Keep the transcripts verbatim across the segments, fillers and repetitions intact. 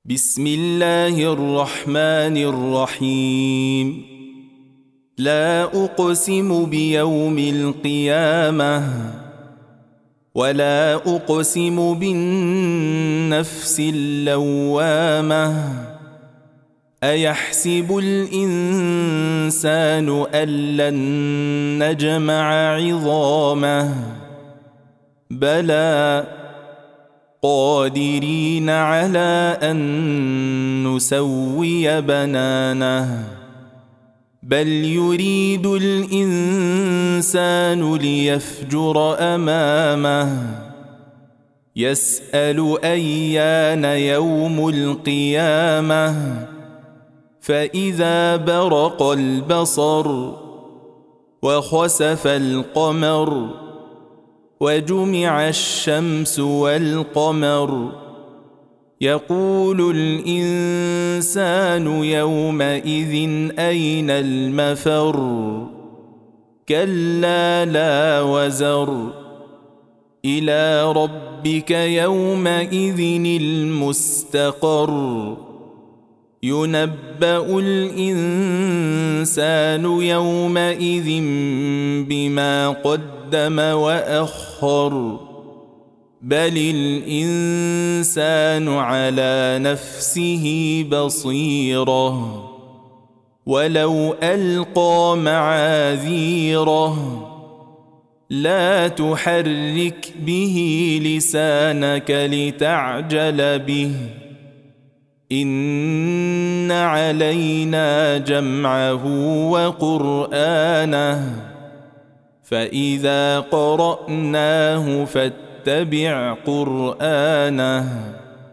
بسم الله الرحمن الرحيم. لا أقسم بيوم القيامة ولا أقسم بالنفس اللوامة. أيحسب الإنسان أن لن نجمع عظامه بلى قادرين على أن نسوي بنانه بل يريد الإنسان ليفجر أمامه يسأل أيان يوم القيامة فإذا برق البصر وخسف القمر وجمع الشمس والقمر يقول الإنسان يومئذ أين المفر كلا لا وزر إلى ربك يومئذ المستقر ينبأ الإنسان يومئذ بما قدم وأخر بل الإنسان على نفسه بصيرة ولو ألقى معاذيره لا تحرك به لسانك لتعجل به إن علينا جمعه وقرآنه فإذا قرأناه فاتبع قرآنه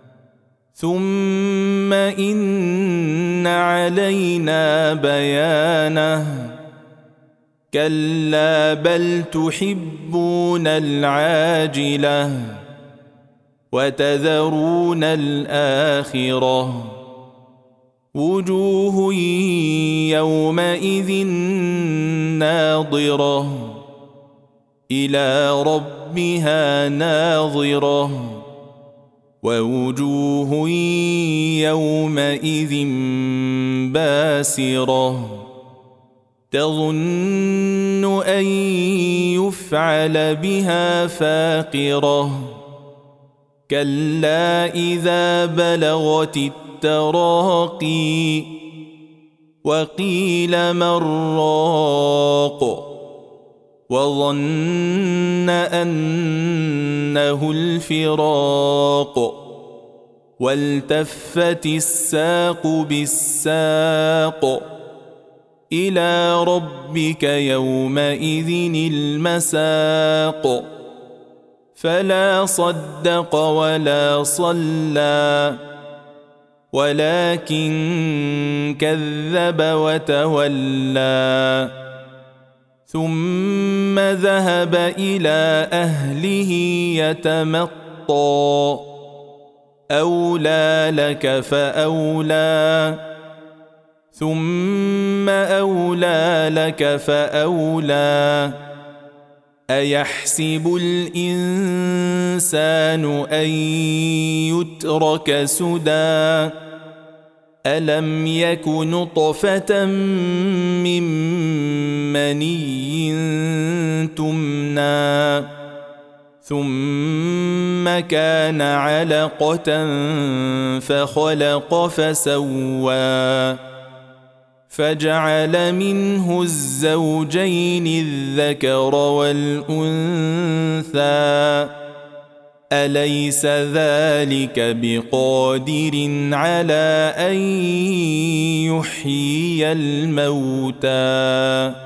ثم إن علينا بيانه كلا بل تحبون العاجلة وتذرون الآخرة وجوه يومئذ ناظرة إلى ربها ناظرة ووجوه يومئذ باسرة تظن أن يفعل بها فاقرة كلا إذا بلغت التراقي وقيل من راق وظن أنه الفراق والتفت الساق بالساق إلى ربك يومئذ المساق فلا صدق ولا صلى ولكن كذب وتولى ثم ذهب إلى أهله يتمطى أولى لك فأولى ثم أولى لك فأولى أيحسب الإنسان أن يترك سدى ألم يك نطفة من مني تمنى ثم كان علقة فخلق فسوى فجعل منه الزوجين الذكر والأنثى أليس ذلك بقادر على أن يحيي الموتى